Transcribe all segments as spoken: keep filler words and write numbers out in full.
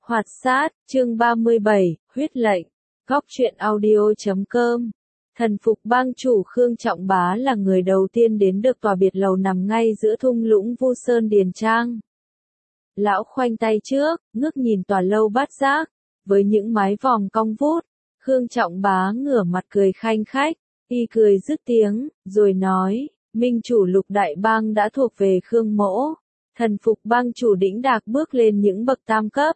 Hoạt sát, chương ba mươi bảy, huyết lệnh. Góc truyện audio chấm com. Thần phục bang chủ Khương Trọng Bá là người đầu tiên đến được tòa biệt lầu nằm ngay giữa thung lũng Vu Sơn Điền Trang. Lão khoanh tay trước, ngước nhìn tòa lâu bát giác, với những mái vòm cong vút. Khương Trọng Bá ngửa mặt cười khanh khách, y cười dứt tiếng, rồi nói, minh chủ Lục Đại Bang đã thuộc về Khương Mỗ. Thần phục bang chủ đĩnh đạc bước lên những bậc tam cấp.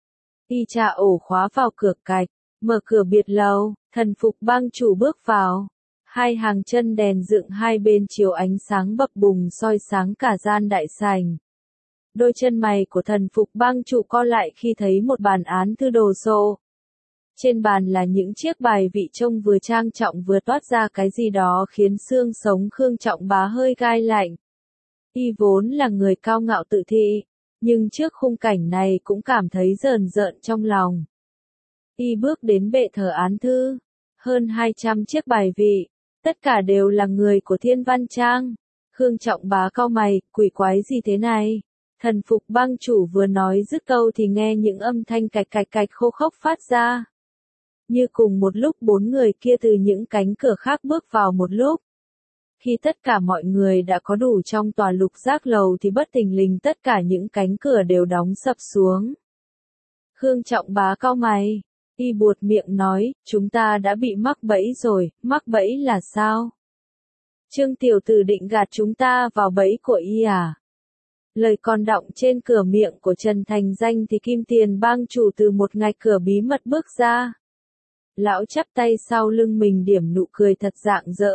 Y trà ổ khóa vào cửa cạch, mở cửa biệt lầu, thần phục bang chủ bước vào. Hai hàng chân đèn dựng hai bên chiếu ánh sáng bập bùng soi sáng cả gian đại sảnh. Đôi chân mày của thần phục bang chủ co lại khi thấy một bàn án thư đồ sộ. Trên bàn là những chiếc bài vị trông vừa trang trọng vừa toát ra cái gì đó khiến xương sống Khương Trọng Bá hơi gai lạnh. Y vốn là người cao ngạo tự thị, nhưng trước khung cảnh này cũng cảm thấy rờn rợn trong lòng. Y bước đến bệ thờ án thư, hơn hai trăm chiếc bài vị, tất cả đều là người của Thiên Văn Trang. Khương Trọng Bá cau mày, quỷ quái gì thế này? Thần phục bang chủ vừa nói dứt câu thì nghe những âm thanh cạch cạch cạch khô khốc phát ra. Như cùng một lúc bốn người kia từ những cánh cửa khác bước vào một lúc. Khi tất cả mọi người đã có đủ trong tòa lục giác lầu thì bất thình lình tất cả những cánh cửa đều đóng sập xuống. Khương Trọng Bá cau mày, y buột miệng nói, chúng ta đã bị mắc bẫy rồi. Mắc bẫy là sao? Trương tiểu tử định gạt chúng ta vào bẫy của y à? Lời còn đọng trên cửa miệng của Trần Thành Danh thì Kim Tiền bang chủ từ một ngạch cửa bí mật bước ra. Lão chắp tay sau lưng mình điểm nụ cười thật rạng rỡ.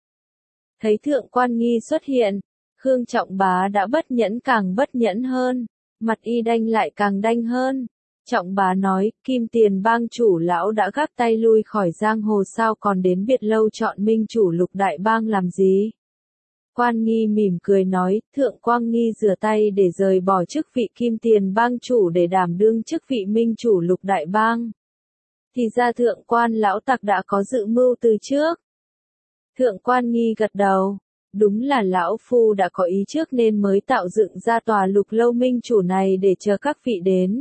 Thấy Thượng Quan Nghi xuất hiện, Khương Trọng Bá đã bất nhẫn càng bất nhẫn hơn, mặt y đanh lại càng đanh hơn. Trọng Bá nói, Kim Tiền bang chủ lão đã gắp tay lui khỏi giang hồ sao còn đến biệt lâu chọn minh chủ Lục Đại Bang làm gì? Quan Nghi mỉm cười nói, Thượng Quan Nghi rửa tay để rời bỏ chức vị Kim Tiền bang chủ để đảm đương chức vị minh chủ Lục Đại Bang. Thì ra Thượng Quan lão tặc đã có dự mưu từ trước. Thượng Quan Nghi gật đầu, đúng là lão phu đã có ý trước nên mới tạo dựng ra tòa lục lâu minh chủ này để chờ các vị đến.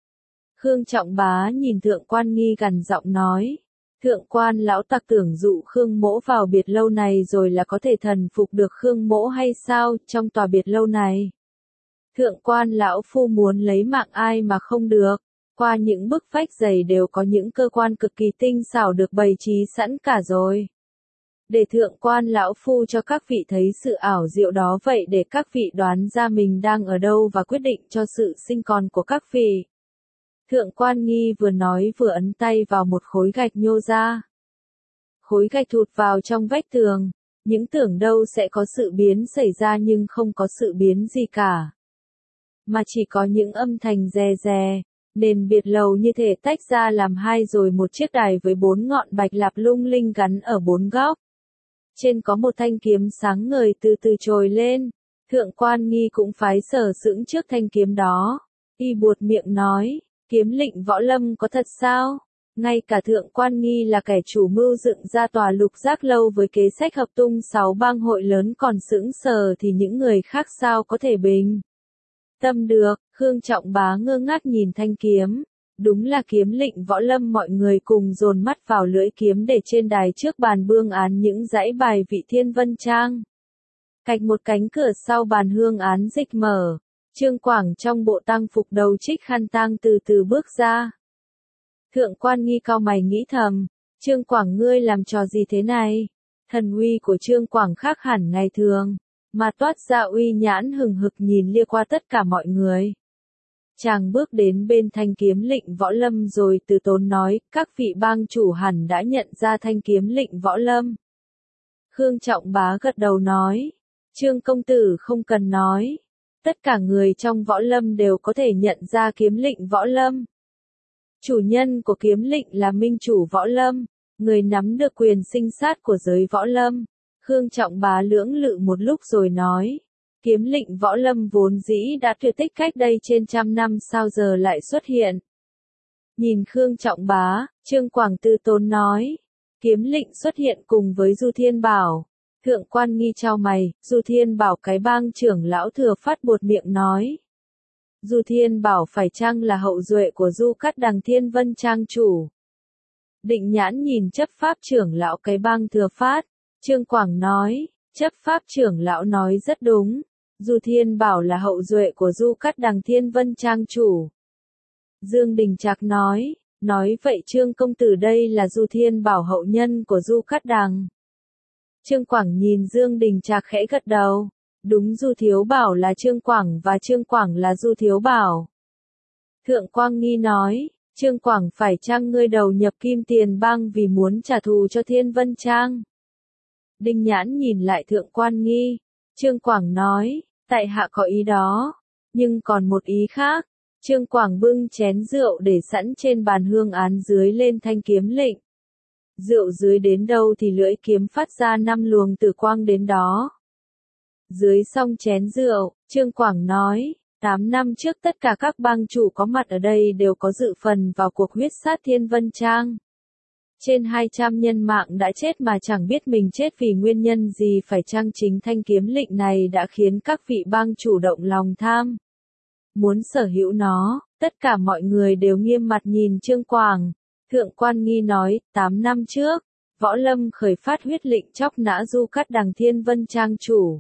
Khương Trọng Bá nhìn Thượng Quan Nghi gằn giọng nói, Thượng Quan lão tặc tưởng dụ Khương Mỗ vào biệt lâu này rồi là có thể thần phục được Khương Mỗ hay sao trong tòa biệt lâu này. Thượng Quan lão phu muốn lấy mạng ai mà không được. Qua những bức vách dày đều có những cơ quan cực kỳ tinh xảo được bày trí sẵn cả rồi. Để Thượng Quan lão phu cho các vị thấy sự ảo diệu đó vậy để các vị đoán ra mình đang ở đâu và quyết định cho sự sinh còn của các vị. Thượng Quan Nghi vừa nói vừa ấn tay vào một khối gạch nhô ra. Khối gạch thụt vào trong vách tường, những tưởng đâu sẽ có sự biến xảy ra nhưng không có sự biến gì cả. Mà chỉ có những âm thanh rè rè. Nền biệt lầu như thể tách ra làm hai rồi một chiếc đài với bốn ngọn bạch lạp lung linh gắn ở bốn góc. Trên có một thanh kiếm sáng ngời từ từ trồi lên. Thượng Quan Nghi cũng phái sở sững trước thanh kiếm đó. Y buột miệng nói, kiếm lệnh võ lâm có thật sao? Ngay cả Thượng Quan Nghi là kẻ chủ mưu dựng ra tòa lục giác lâu với kế sách hợp tung sáu bang hội lớn còn sững sờ thì những người khác sao có thể bình tâm được. Khương Trọng Bá ngơ ngác nhìn thanh kiếm, đúng là kiếm lệnh võ lâm. Mọi người cùng dồn mắt vào lưỡi kiếm để trên đài trước bàn bương án những dãy bài vị Thiên Vân Trang. Cạnh một cánh cửa sau bàn hương án dịch mở, Trương Quảng trong bộ tang phục đầu trích khăn tang từ từ bước ra. Thượng Quan Nghi cau mày nghĩ thầm, Trương Quảng ngươi làm trò gì thế này? Thần uy của Trương Quảng khác hẳn ngày thường, mà toát ra uy nhãn hừng hực nhìn lia qua tất cả mọi người. Chàng bước đến bên thanh kiếm lệnh võ lâm rồi từ tốn nói, các vị bang chủ hẳn đã nhận ra thanh kiếm lệnh võ lâm. Khương Trọng Bá gật đầu nói, Trương công tử không cần nói, tất cả người trong võ lâm đều có thể nhận ra kiếm lệnh võ lâm. Chủ nhân của kiếm lệnh là minh chủ võ lâm, người nắm được quyền sinh sát của giới võ lâm. Khương Trọng Bá lưỡng lự một lúc rồi nói, kiếm lệnh võ lâm vốn dĩ đã tuyệt tích cách đây trên trăm năm sao giờ lại xuất hiện. Nhìn Khương Trọng Bá, Trương Quảng Tư tốn nói, kiếm lệnh xuất hiện cùng với Du Thiên Bảo. Thượng Quan Nghi chau mày, Du Thiên Bảo cái bang trưởng lão Thừa Phát buột miệng nói. Du Thiên Bảo phải chăng là hậu duệ của Du Cát Đằng Thiên Vân Trang chủ? Định Nhãn nhìn chấp pháp trưởng lão cái bang Thừa Phát, Trương Quảng nói, chấp pháp trưởng lão nói rất đúng, Du Thiên Bảo là hậu duệ của Du Cát Đằng Thiên Vân Trang chủ. Dương Đình Trạc nói, nói vậy Trương công tử đây là Du Thiên Bảo hậu nhân của Du Cát Đằng. Trương Quảng nhìn Dương Đình Trạc khẽ gật đầu, đúng, Du Thiếu Bảo là Trương Quảng và Trương Quảng là Du Thiếu Bảo. Thượng Quang Nghi nói, Trương Quảng phải chăng ngươi đầu nhập Kim Tiền Bang vì muốn trả thù cho Thiên Vân Trang? Đinh Nhãn nhìn lại Thượng Quan Nghi, Trương Quảng nói, tại hạ có ý đó, nhưng còn một ý khác. Trương Quảng bưng chén rượu để sẵn trên bàn hương án dưới lên thanh kiếm lệnh. Rượu dưới đến đâu thì lưỡi kiếm phát ra năm luồng tử quang đến đó. Dưới xong chén rượu, Trương Quảng nói, tám năm trước tất cả các bang chủ có mặt ở đây đều có dự phần vào cuộc huyết sát Thiên Vân Trang. Trên hai trăm nhân mạng đã chết mà chẳng biết mình chết vì nguyên nhân gì, phải chăng chính thanh kiếm lệnh này đã khiến các vị bang chủ động lòng tham, muốn sở hữu nó. Tất cả mọi người đều nghiêm mặt nhìn Trương Quảng. Thượng Quan Nghi nói, tám năm trước, Võ Lâm khởi phát huyết lệnh chóc nã Du Cát Đằng Thiên Vân Trang chủ.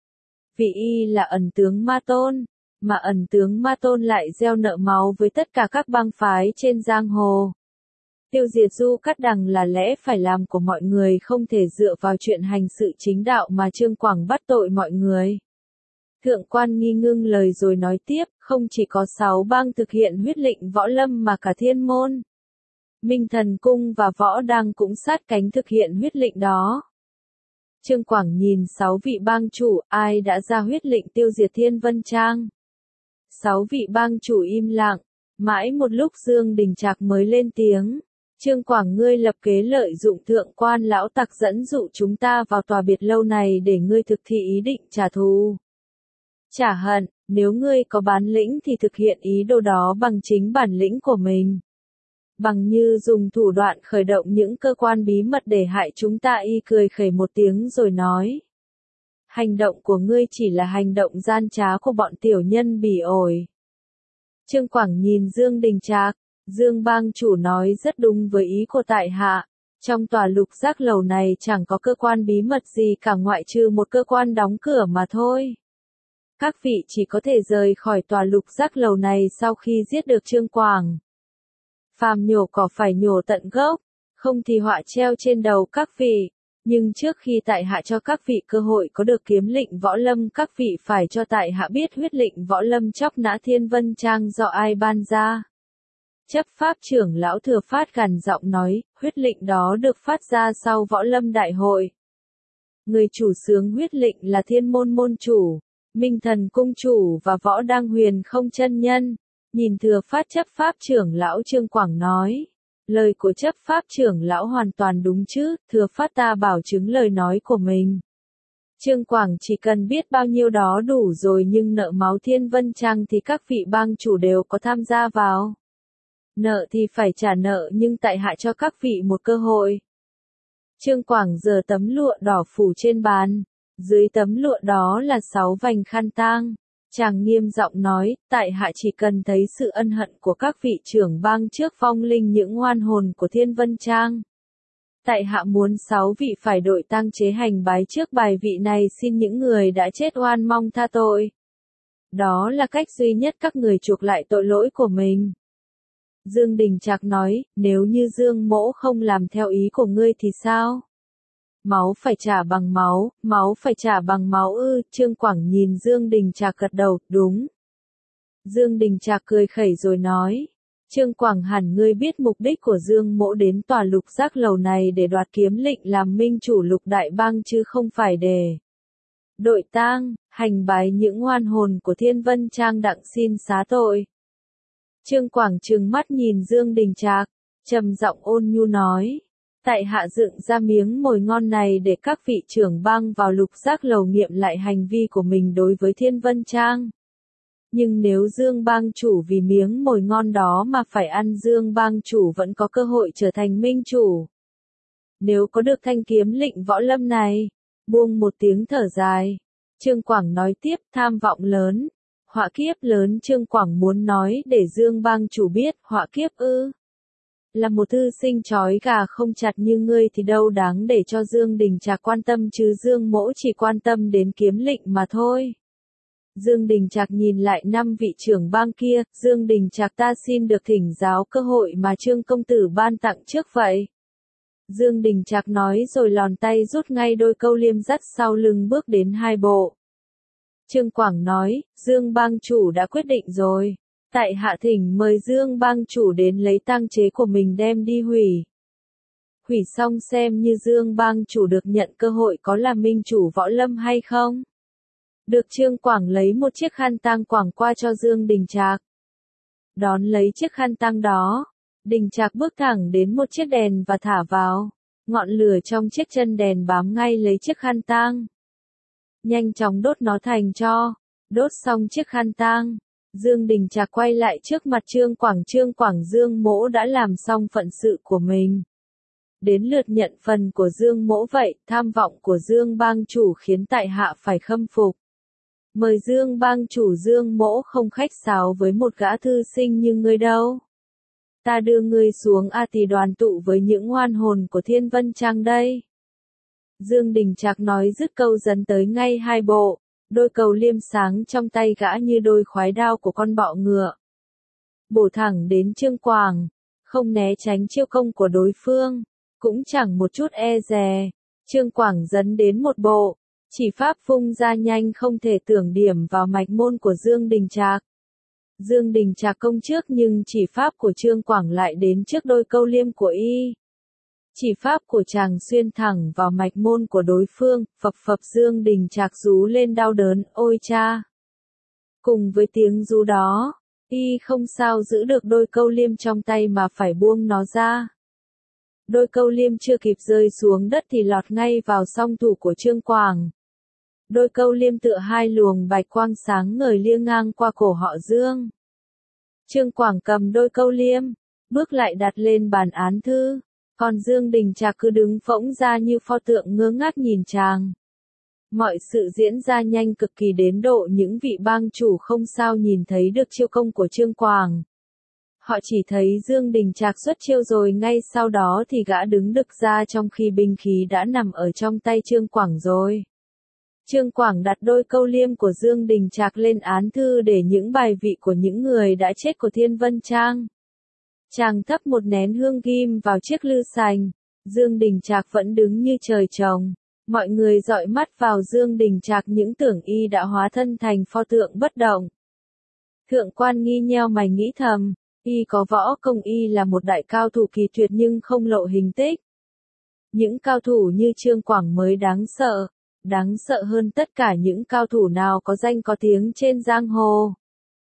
Vị y là ẩn tướng Ma Tôn, mà ẩn tướng Ma Tôn lại gieo nợ máu với tất cả các bang phái trên giang hồ. Tiêu diệt Du Cát Đằng là lẽ phải làm của mọi người, không thể dựa vào chuyện hành sự chính đạo mà Trương Quảng bắt tội mọi người. Thượng Quan Nghi ngưng lời rồi nói tiếp, không chỉ có sáu bang thực hiện huyết lệnh Võ Lâm mà cả Thiên Môn, Minh Thần Cung và Võ Đăng cũng sát cánh thực hiện huyết lệnh đó. Trương Quảng nhìn sáu vị bang chủ, ai đã ra huyết lệnh tiêu diệt Thiên Vân Trang? Sáu vị bang chủ im lặng, mãi một lúc Dương Đình Trạc mới lên tiếng. Trương Quảng, ngươi lập kế lợi dụng Thượng Quan lão tặc dẫn dụ chúng ta vào tòa biệt lâu này để ngươi thực thi ý định trả thù, trả hận. Nếu ngươi có bản lĩnh thì thực hiện ý đồ đó bằng chính bản lĩnh của mình. Bằng như dùng thủ đoạn khởi động những cơ quan bí mật để hại chúng ta. Y cười khẩy một tiếng rồi nói, hành động của ngươi chỉ là hành động gian trá của bọn tiểu nhân bỉ ổi. Trương Quảng nhìn Dương Đình Trạc, Dương bang chủ nói rất đúng với ý của tại hạ. Trong tòa Lục Giác lầu này chẳng có cơ quan bí mật gì cả ngoại trừ một cơ quan đóng cửa mà thôi. Các vị chỉ có thể rời khỏi tòa Lục Giác lầu này sau khi giết được Trương Quảng. Phàm nhổ cỏ phải nhổ tận gốc, không thì họa treo trên đầu các vị. Nhưng trước khi tại hạ cho các vị cơ hội có được kiếm lệnh Võ Lâm, các vị phải cho tại hạ biết huyết lệnh Võ Lâm chóc nã Thiên Vân Trang do ai ban ra. Chấp pháp trưởng lão Thừa Phát gằn giọng nói, huyết lệnh đó được phát ra sau Võ Lâm đại hội. Người chủ xướng huyết lệnh là Thiên Môn môn chủ, Minh Thần cung chủ và Võ Đăng Huyền không chân nhân. Nhìn Thừa Phát chấp pháp trưởng lão Trương Quảng nói, lời của chấp pháp trưởng lão hoàn toàn đúng chứ, Thừa Phát ta bảo chứng lời nói của mình. Trương Quảng chỉ cần biết bao nhiêu đó đủ rồi, nhưng nợ máu Thiên Vân Trang thì các vị bang chủ đều có tham gia vào. Nợ thì phải trả nợ, nhưng tại hạ cho các vị một cơ hội. Trương Quảng giơ tấm lụa đỏ phủ trên bàn, dưới tấm lụa đó là sáu vành khăn tang. Chàng nghiêm giọng nói, tại hạ chỉ cần thấy sự ân hận của các vị trưởng bang trước vong linh những oan hồn của Thiên Vân Trang. Tại hạ muốn sáu vị phải đội tang chế hành bái trước bài vị này, xin những người đã chết oan mong tha tội. Đó là cách duy nhất các người chuộc lại tội lỗi của mình. Dương Đình Trạc nói, nếu như Dương mỗ không làm theo ý của ngươi thì sao? Máu phải trả bằng máu, máu phải trả bằng máu ư? Trương Quảng nhìn Dương Đình Trạc gật đầu, đúng. Dương Đình Trạc cười khẩy rồi nói, Trương Quảng, hẳn ngươi biết mục đích của Dương mỗ đến tòa Lục Giác lầu này để đoạt kiếm lệnh làm minh chủ Lục Đại Bang chứ không phải để đội tang, hành bái những oan hồn của Thiên Vân Trang đặng xin xá tội. Trương Quảng trừng mắt nhìn Dương Đình Trạc, trầm giọng ôn nhu nói, tại hạ dựng ra miếng mồi ngon này để các vị trưởng bang vào Lục Giác lầu nghiệm lại hành vi của mình đối với Thiên Vân Trang. Nhưng nếu Dương bang chủ vì miếng mồi ngon đó mà phải ăn, Dương bang chủ vẫn có cơ hội trở thành minh chủ. Nếu có được thanh kiếm lệnh Võ Lâm này, buông một tiếng thở dài, Trương Quảng nói tiếp, tham vọng lớn, Họa kiếp lớn Trương Quảng muốn nói để Dương bang chủ biết, họa kiếp ư. Là một thư sinh trói gà không chặt như ngươi thì đâu đáng để cho Dương Đình Trạc quan tâm chứ Dương Mỗ chỉ quan tâm đến kiếm lệnh mà thôi. Dương Đình Trạc nhìn lại năm vị trưởng bang kia, Dương Đình Trạc ta xin được thỉnh giáo cơ hội mà Trương công tử ban tặng trước vậy. Dương Đình Trạc nói rồi lòn tay rút ngay đôi câu liêm dắt sau lưng bước đến hai bộ. Trương Quảng nói, Dương bang chủ đã quyết định rồi. Tại hạ thỉnh mời Dương bang chủ đến lấy tang chế của mình đem đi hủy. Hủy xong xem như Dương bang chủ được nhận cơ hội có là minh chủ võ lâm hay không. Được. Trương Quảng lấy một chiếc khăn tang quảng qua cho Dương Đình Trạc. Đón lấy chiếc khăn tang đó, Đình Trạc bước thẳng đến một chiếc đèn và thả vào. Ngọn lửa trong chiếc chân đèn bám ngay lấy chiếc khăn tang. Nhanh chóng đốt nó thành tro. Đốt xong chiếc khăn tang, Dương Đình Trạc quay lại trước mặt Trương Quảng. Trương Quảng Dương Mỗ đã làm xong phận sự của mình. Đến lượt nhận phần của Dương Mỗ vậy, tham vọng của Dương bang chủ khiến tại hạ phải khâm phục. Mời Dương bang chủ Dương Mỗ không khách sáo với một gã thư sinh như ngươi đâu. Ta đưa ngươi xuống A Tỳ đoàn tụ với những oan hồn của Thiên Vân Trang đây. Dương Đình Trạc nói dứt câu dấn tới ngay hai bộ, đôi cầu liêm sáng trong tay gã như đôi khoái đao của con bọ ngựa. Bổ thẳng đến Trương Quảng, không né tránh chiêu công của đối phương, cũng chẳng một chút e dè. Trương Quảng dấn đến một bộ, chỉ pháp phung ra nhanh không thể tưởng điểm vào mạch môn của Dương Đình Trạc. Dương Đình Trạc công trước nhưng chỉ pháp của Trương Quảng lại đến trước đôi câu liêm của y. Chỉ pháp của chàng xuyên thẳng vào mạch môn của đối phương, phập phập. Dương Đình Trạc rú lên đau đớn, ôi cha. Cùng với tiếng rú đó, y không sao giữ được đôi câu liêm trong tay mà phải buông nó ra. Đôi câu liêm chưa kịp rơi xuống đất thì lọt ngay vào song thủ của Trương Quảng. Đôi câu liêm tựa hai luồng bạch quang sáng ngời liêng ngang qua cổ họ Dương. Trương Quảng cầm đôi câu liêm, bước lại đặt lên bàn án thư. Còn Dương Đình Trạc cứ đứng phỗng ra như pho tượng ngơ ngác nhìn chàng. Mọi sự diễn ra nhanh cực kỳ đến độ những vị bang chủ không sao nhìn thấy được chiêu công của Trương Quảng. Họ chỉ thấy Dương Đình Trạc xuất chiêu rồi ngay sau đó thì gã đứng đực ra trong khi binh khí đã nằm ở trong tay Trương Quảng rồi. Trương Quảng đặt đôi câu liêm của Dương Đình Trạc lên án thư để những bài vị của những người đã chết của Thiên Vân Trang. Chàng thắp một nén hương ghim vào chiếc lư sành. Dương Đình Trạc vẫn đứng như trời trồng. Mọi người dọi mắt vào Dương Đình Trạc những tưởng y đã hóa thân thành pho tượng bất động. Thượng quan Nghi nheo mày nghĩ thầm, y có võ công, y là một đại cao thủ kỳ tuyệt nhưng không lộ hình tích. Những cao thủ như Trương Quảng mới đáng sợ, đáng sợ hơn tất cả những cao thủ nào có danh có tiếng trên giang hồ.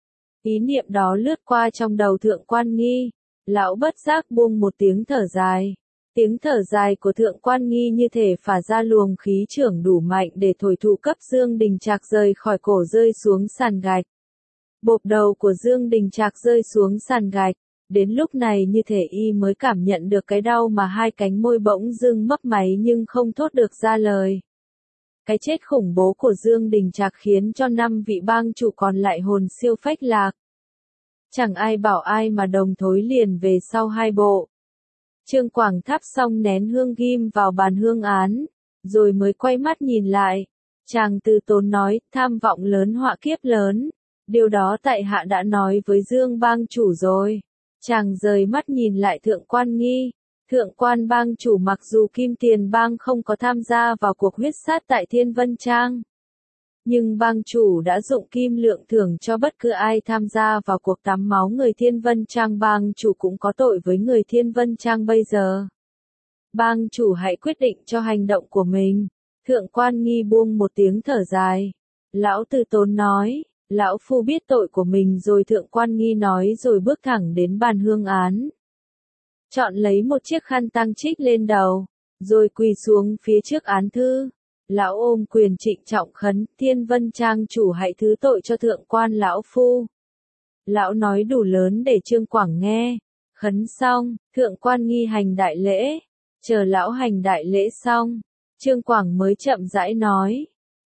Ý niệm đó lướt qua trong đầu Thượng quan Nghi. Lão bất giác buông một tiếng thở dài. Tiếng thở dài của Thượng quan Nghi như thể phả ra luồng khí trưởng đủ mạnh để thổi thụ cấp Dương Đình Trạc rời khỏi cổ rơi xuống sàn gạch. Bộp đầu của Dương Đình Trạc rơi xuống sàn gạch. Đến lúc này như thể y mới cảm nhận được cái đau mà hai cánh môi bỗng dưng mấp máy nhưng không thốt được ra lời. Cái chết khủng bố của Dương Đình Trạc khiến cho năm vị bang chủ còn lại hồn siêu phách lạc. Chẳng ai bảo ai mà đồng thối liền về sau hai bộ. Trương Quảng thắp xong nén hương ghim vào bàn hương án, rồi mới quay mắt nhìn lại. Chàng từ tốn nói, tham vọng lớn họa kiếp lớn. Điều đó tại hạ đã nói với Dương bang chủ rồi. Chàng rời mắt nhìn lại Thượng quan Nghi. Thượng quan bang chủ mặc dù Kim Tiền bang không có tham gia vào cuộc huyết sát tại Thiên Vân Trang. Nhưng bang chủ đã dụng kim lượng thưởng cho bất cứ ai tham gia vào cuộc tắm máu người Thiên Vân Trang. Bang chủ cũng có tội với người Thiên Vân Trang bây giờ. Bang chủ hãy quyết định cho hành động của mình. Thượng quan Nghi buông một tiếng thở dài. Lão từ tốn nói, lão phu biết tội của mình rồi. Thượng quan Nghi nói rồi bước thẳng đến bàn hương án. Chọn lấy một chiếc khăn tang trích lên đầu, rồi quỳ xuống phía trước án thư. Lão ôm quyền trịnh trọng khấn, Thiên Vân Trang chủ hãy thứ tội cho thượng quan lão phu. Lão nói đủ lớn để Trương Quảng nghe. Khấn xong, Thượng quan Nghi hành đại lễ. Chờ lão hành đại lễ xong, Trương Quảng mới chậm rãi nói,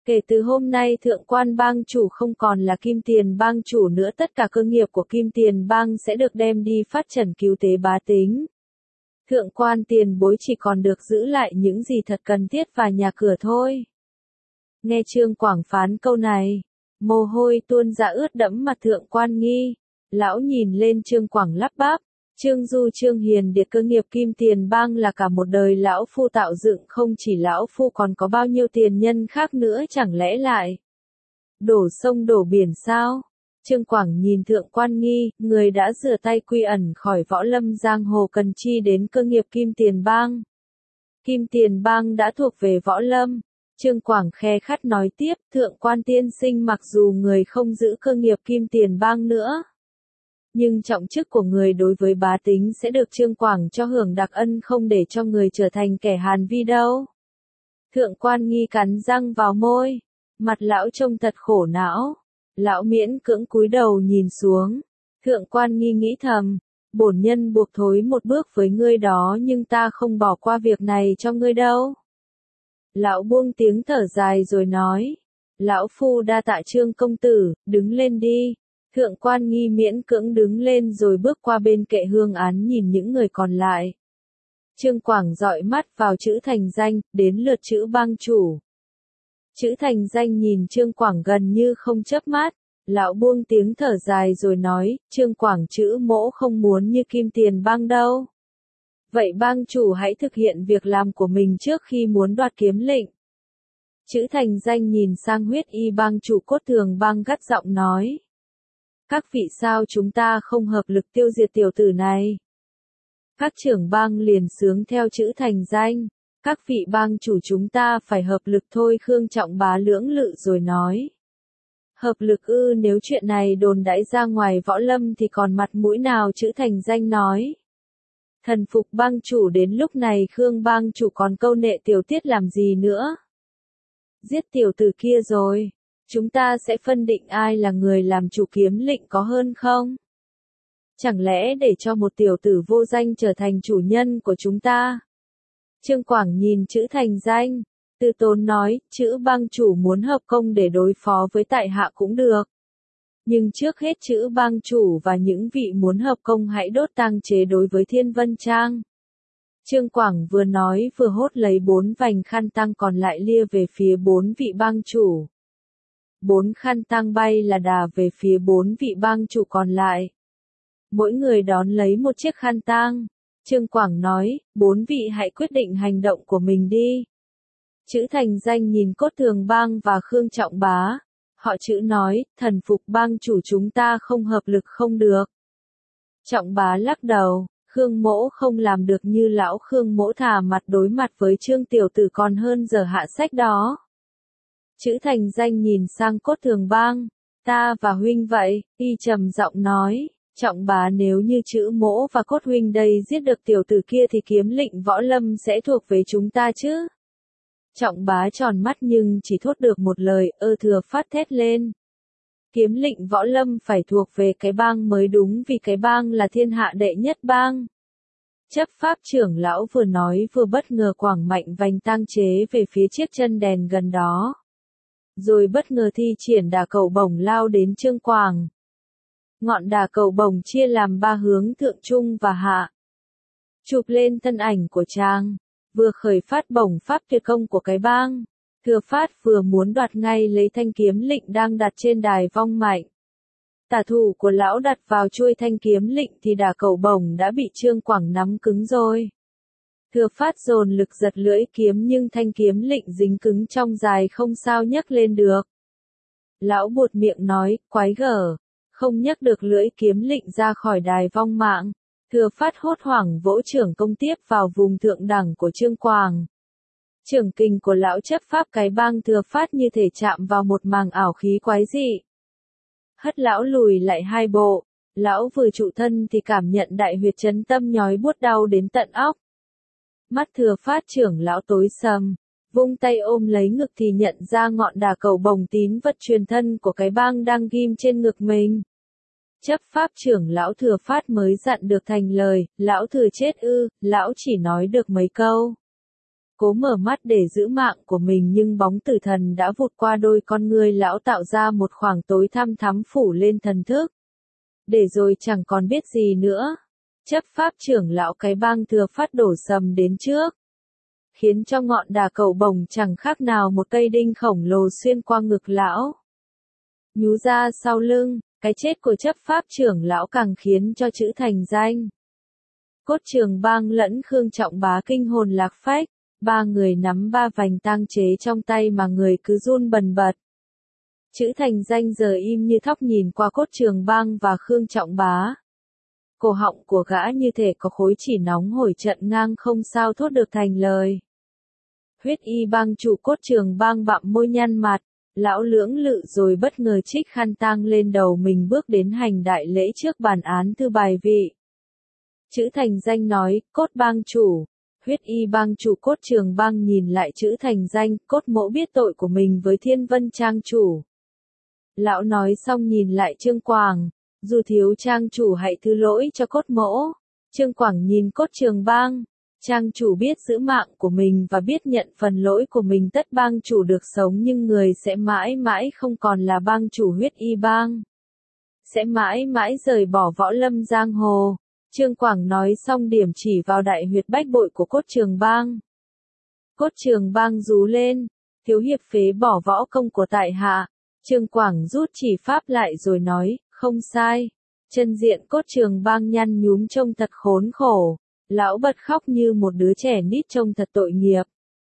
Kể từ hôm nay thượng quan bang chủ không còn là Kim Tiền bang chủ nữa, tất cả cơ nghiệp của Kim Tiền bang sẽ được đem đi phát trần cứu tế bá tính. Thượng quan tiền bối chỉ còn được giữ lại những gì thật cần thiết và nhà cửa thôi. Nghe Trương Quảng phán câu này, mồ hôi tuôn ra ướt đẫm mặt thượng quan nghi. Lão nhìn lên Trương Quảng lắp bắp, Trương Du Trương Hiền Điệt, cơ nghiệp Kim Tiền bang là cả một đời lão phu tạo dựng, không chỉ lão phu còn có bao nhiêu tiền nhân khác nữa, chẳng lẽ lại đổ sông đổ biển sao? Trương Quảng nhìn thượng quan nghi, người đã rửa tay quy ẩn khỏi võ lâm giang hồ, cần chi đến cơ nghiệp Kim Tiền bang. Kim Tiền bang đã thuộc về võ lâm. Trương Quảng khe khắt nói tiếp, thượng quan tiên sinh, mặc dù người không giữ cơ nghiệp Kim Tiền bang nữa, nhưng trọng chức của người đối với bá tính sẽ được Trương Quảng cho hưởng đặc ân, không để cho người trở thành kẻ hàn vi đâu. Thượng quan nghi cắn răng vào môi, mặt lão trông thật khổ não. Lão miễn cưỡng cúi đầu nhìn xuống. Thượng quan nghi nghĩ thầm, bổn nhân buộc thối một bước với ngươi đó, nhưng ta không bỏ qua việc này cho ngươi đâu. Lão buông tiếng thở dài rồi nói, lão phu đa tạ Trương công tử, đứng lên đi. Thượng quan nghi miễn cưỡng đứng lên rồi bước qua bên kệ hương án, nhìn những người còn lại. Trương Quảng dọi mắt vào chữ Thành Danh, đến lượt chữ bang chủ. Chữ Thành Danh nhìn Trương Quảng gần như không chớp mắt, lão buông tiếng thở dài rồi nói, Trương Quảng, chữ mỗ không muốn như Kim Tiền bang đâu. Vậy bang chủ hãy thực hiện việc làm của mình trước khi muốn đoạt kiếm lệnh. Chữ Thành Danh nhìn sang Huyết Y bang chủ Cốt Thường bang, gắt giọng nói, các vị, sao chúng ta không hợp lực tiêu diệt tiểu tử này? Các trưởng bang liền xướng theo chữ Thành Danh, các vị bang chủ, chúng ta phải hợp lực thôi. Khương Trọng Bá lưỡng lự rồi nói, hợp lực ư? Nếu chuyện này đồn đãi ra ngoài võ lâm thì còn mặt mũi nào? Chữ Thành Danh nói, thần phục bang chủ. Đến lúc này Khương bang chủ còn câu nệ tiểu tiết làm gì nữa? Giết tiểu tử kia rồi, chúng ta sẽ phân định ai là người làm chủ kiếm lệnh, có hơn không? Chẳng lẽ để cho một tiểu tử vô danh trở thành chủ nhân của chúng ta? Trương Quảng nhìn chữ Thành Danh, từ tốn nói, chữ bang chủ muốn hợp công để đối phó với tại hạ cũng được. Nhưng trước hết chữ bang chủ và những vị muốn hợp công hãy đốt tang chế đối với Thiên Vân Trang. Trương Quảng vừa nói vừa hốt lấy bốn vành khăn tang còn lại lia về phía bốn vị bang chủ. Bốn khăn tang bay là đà về phía bốn vị bang chủ còn lại. Mỗi người đón lấy một chiếc khăn tang. Trương Quảng nói, bốn vị hãy quyết định hành động của mình đi. Chữ Thành Danh nhìn Cốt Thường bang và Khương Trọng Bá. Họ chữ nói, thần phục bang chủ, chúng ta không hợp lực không được. Trọng Bá lắc đầu, Khương mỗ không làm được như lão Khương mỗ, thà mặt đối mặt với Trương tiểu tử còn hơn giờ hạ sách đó. Chữ Thành Danh nhìn sang Cốt Thường bang, ta và huynh vậy, y trầm giọng nói, Trọng Bá, nếu như chữ mỗ và Cốt huynh đây giết được tiểu tử kia thì kiếm lệnh võ lâm sẽ thuộc về chúng ta chứ? Trọng Bá tròn mắt nhưng chỉ thốt được một lời, ơ thừa phát thét lên. Kiếm lệnh võ lâm phải thuộc về cái bang mới đúng, vì cái bang là thiên hạ đệ nhất bang. Chấp pháp trưởng lão vừa nói vừa bất ngờ quảng mạnh vành tang chế về phía chiếc chân đèn gần đó. Rồi bất ngờ thi triển đà cầu bổng lao đến Trương Quảng. Ngọn đà cầu bổng chia làm ba hướng, thượng trung và hạ. Chụp lên thân ảnh của chàng, vừa khởi phát bổng pháp tuyệt công của cái bang. Thừa phát vừa muốn đoạt ngay lấy thanh kiếm lệnh đang đặt trên đài vong mạnh. Tả thủ của lão đặt vào chuôi thanh kiếm lệnh thì đà cầu bổng đã bị Trương Quảng nắm cứng rồi. Thừa phát dồn lực giật lưỡi kiếm nhưng thanh kiếm lệnh dính cứng trong dài không sao nhấc lên được. Lão buột miệng nói, quái gở, không nhấc được lưỡi kiếm lệnh ra khỏi đài vong mạng. Thừa phát hốt hoảng vỗ trưởng công tiếp vào vùng thượng đẳng của Trương Quảng. Trưởng kình của lão chấp pháp cái bang Thừa phát như thể chạm vào một màng ảo khí quái dị. Hất lão lùi lại hai bộ, lão vừa trụ thân thì cảm nhận đại huyệt chấn tâm nhói buốt đau đến tận óc. Mắt Thừa phát trưởng lão tối sầm, vung tay ôm lấy ngực thì nhận ra ngọn đà cầu bồng tín vật truyền thân của cái bang đang ghim trên ngực mình. Chấp pháp trưởng lão Thừa phát mới dặn được thành lời, lão thừa chết ư, lão chỉ nói được mấy câu. cố mở mắt để giữ mạng của mình nhưng bóng tử thần đã vụt qua đôi con ngươi lão tạo ra một khoảng tối thăm thắm phủ lên thần thức. Để rồi chẳng còn biết gì nữa. Chấp pháp trưởng lão cái bang thừa phát đổ sầm đến trước. Khiến cho ngọn đà cầu bồng chẳng khác nào một cây đinh khổng lồ xuyên qua ngực lão. Nhú ra sau lưng, cái chết của chấp pháp trưởng lão càng khiến cho chữ thành danh. Cốt Trường Bang lẫn Khương Trọng Bá kinh hồn lạc phách, ba người nắm ba vành tang chế trong tay mà người cứ run bần bật. Chữ thành danh giờ im như thóc nhìn qua Cốt Trường Bang và Khương Trọng Bá. Cổ họng của gã như thể có khối chỉ nóng hổi trận ngang không sao thốt được thành lời. Huyết y bang chủ Cốt Trường Bang bặm môi nhăn mặt, lão lưỡng lự rồi bất ngờ trích khăn tang lên đầu mình bước đến hành đại lễ trước bàn án thư bài vị. Chữ thành danh nói, Cốt bang chủ. Huyết y bang chủ Cốt Trường Bang nhìn lại chữ thành danh, Cốt mỗ biết tội của mình với Thiên Vân Trang chủ. Lão nói xong nhìn lại Trương Quảng, dù thiếu trang chủ hãy thứ lỗi cho Cốt mỗ. Trương Quảng nhìn Cốt Trường Bang, trang chủ biết giữ mạng của mình và biết nhận phần lỗi của mình, tất bang chủ được sống nhưng người sẽ mãi mãi không còn là bang chủ huyết y bang. Sẽ mãi mãi rời bỏ võ lâm giang hồ. Trương Quảng nói xong điểm chỉ vào đại huyệt bách bội của Cốt Trường Bang. Cốt Trường Bang rú lên, thiếu hiệp phế bỏ võ công của tại hạ. Trương Quảng rút chỉ pháp lại rồi nói, không sai. Chân diện Cốt Trường Bang nhăn nhúm trông thật khốn khổ. Lão bật khóc như một đứa trẻ nít trông thật tội nghiệp.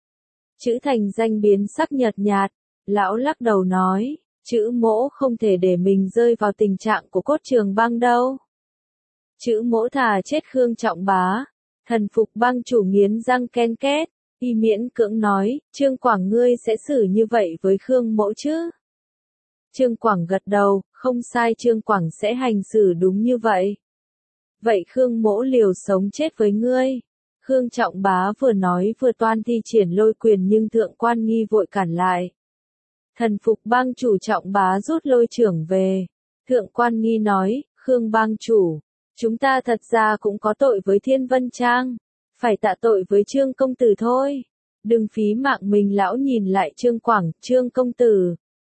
Chữ thành danh biến sắc nhợt nhạt, lão lắc đầu nói, chữ mỗ không thể để mình rơi vào tình trạng của Cốt Trường Bang đâu. Chữ mỗ thà chết Khương Trọng Bá. Thần phục bang chủ nghiến răng ken két, y miễn cưỡng nói, Trương Quảng ngươi sẽ xử như vậy với Khương mỗ chứ? Trương Quảng gật đầu, không sai, Trương Quảng sẽ hành xử đúng như vậy. Vậy Khương mỗ liều sống chết với ngươi. Khương Trọng Bá vừa nói vừa toan thi triển lôi quyền nhưng thượng quan nghi vội cản lại. Thần phục bang chủ Trọng Bá rút lôi trưởng về. Thượng quan nghi nói, Khương bang chủ, chúng ta thật ra cũng có tội với Thiên Vân Trang. Phải tạ tội với Trương công tử thôi. Đừng phí mạng mình. Lão nhìn lại Trương Quảng, Trương công tử.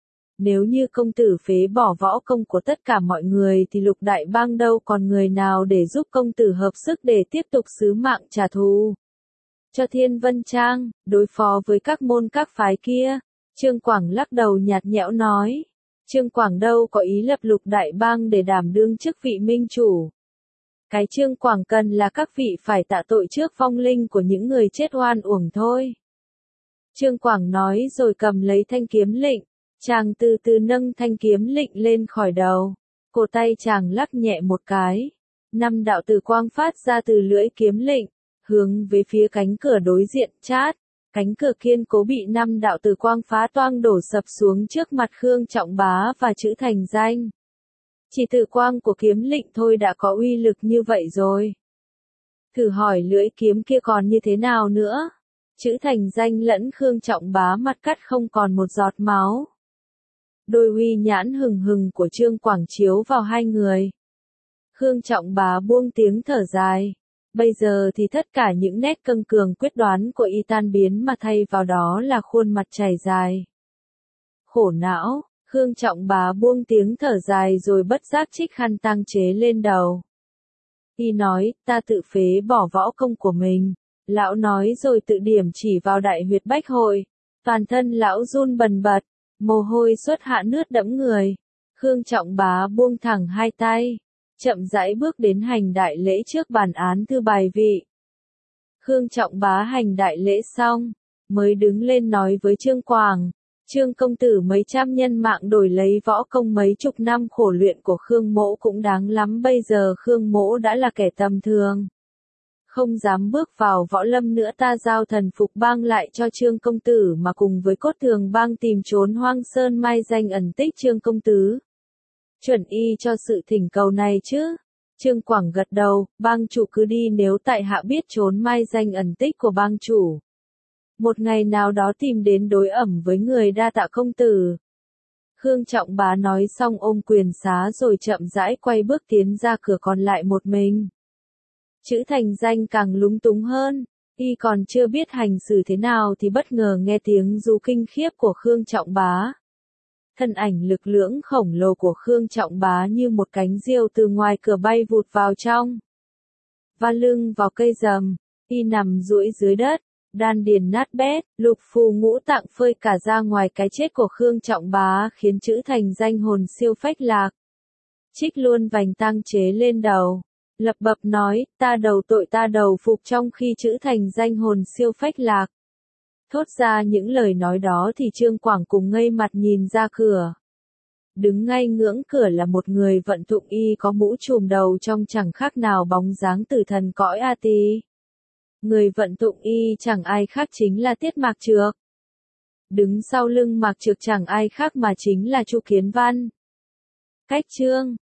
Nếu như công tử phế bỏ võ công của tất cả mọi người thì lục đại bang đâu còn người nào để giúp công tử hợp sức để tiếp tục sứ mạng trả thù cho Thiên Vân Trang, đối phó với các môn các phái kia. Trương Quảng lắc đầu nhạt nhẽo nói. Trương Quảng đâu có ý lập lục đại bang để đảm đương chức vị minh chủ. Cái Trương Quảng cần là các vị phải tạ tội trước vong linh của những người chết oan uổng thôi. Trương Quảng nói rồi cầm lấy thanh kiếm lệnh. Chàng từ từ nâng thanh kiếm lệnh lên khỏi đầu. Cổ tay chàng lắc nhẹ một cái. Năm đạo tử quang phát ra từ lưỡi kiếm lệnh, hướng về phía cánh cửa đối diện, chát. Cánh cửa kiên cố bị năm đạo tử quang phá toang đổ sập xuống trước mặt Khương Trọng Bá và chữ thành danh. Chỉ tử quang của kiếm lệnh thôi đã có uy lực như vậy rồi. Thử hỏi lưỡi kiếm kia còn như thế nào nữa? Chữ thành danh lẫn Khương Trọng Bá mặt cắt không còn một giọt máu. Đôi uy nhãn hừng hừng của Trương Quảng chiếu vào hai người. Khương Trọng Bá buông tiếng thở dài. Bây giờ thì tất cả những nét căng cường quyết đoán của y tan biến mà thay vào đó là khuôn mặt chảy dài. Khổ não, Khương Trọng Bá buông tiếng thở dài rồi bất giác trích khăn tang chế lên đầu. Y nói, ta tự phế bỏ võ công của mình. Lão nói rồi tự điểm chỉ vào đại huyệt bách hội. Toàn thân lão run bần bật. Mồ hôi xuất hạ nước đẫm người. Khương Trọng Bá buông thẳng hai tay, chậm rãi bước đến hành đại lễ trước bàn án thư bài vị. Khương Trọng Bá hành đại lễ xong, mới đứng lên nói với Trương Quảng, Trương công tử mấy trăm nhân mạng đổi lấy võ công mấy chục năm khổ luyện của Khương mỗ cũng đáng lắm, bây giờ Khương mỗ đã là kẻ tầm thường. Không dám bước vào võ lâm nữa, ta giao thần phục bang lại cho Trương công tử mà cùng với Cốt Thường bang tìm trốn hoang sơn mai danh ẩn tích Trương công tứ. Chuẩn y cho sự thỉnh cầu này chứ? Trương Quảng gật đầu, bang chủ cứ đi, nếu tại hạ biết trốn mai danh ẩn tích của bang chủ. Một ngày nào đó tìm đến đối ẩm với người, đa tạ công tử. Khương Trọng Bá nói xong ôm quyền xá rồi chậm rãi quay bước tiến ra cửa, còn lại một mình. Chữ thành danh càng lúng túng hơn, Y còn chưa biết hành xử thế nào thì bất ngờ nghe tiếng rú kinh khiếp của Khương Trọng Bá. Thân ảnh lực lưỡng khổng lồ của Khương Trọng Bá như một cánh diều từ ngoài cửa bay vụt vào trong. Va lưng vào cây rầm, Y nằm duỗi dưới đất, đan điền nát bét, lục phủ ngũ tạng phơi cả ra ngoài. Cái chết của Khương Trọng Bá khiến chữ thành danh hồn siêu phách lạc. Trích luôn vành tang chế lên đầu, lập bập nói, ta đầu tội ta đầu phục, trong khi chữ thành danh hồn siêu phách lạc. Thốt ra những lời nói đó thì Trương Quảng cùng ngây mặt nhìn ra cửa. Đứng ngay ngưỡng cửa là một người vận tụng y có mũ trùm đầu trông chẳng khác nào bóng dáng tử thần cõi A Tỳ. Người vận tụng y chẳng ai khác chính là Tiết Mạc Trược. Đứng sau lưng Mạc Trược chẳng ai khác mà chính là Chu Kiến Văn. Cách Trương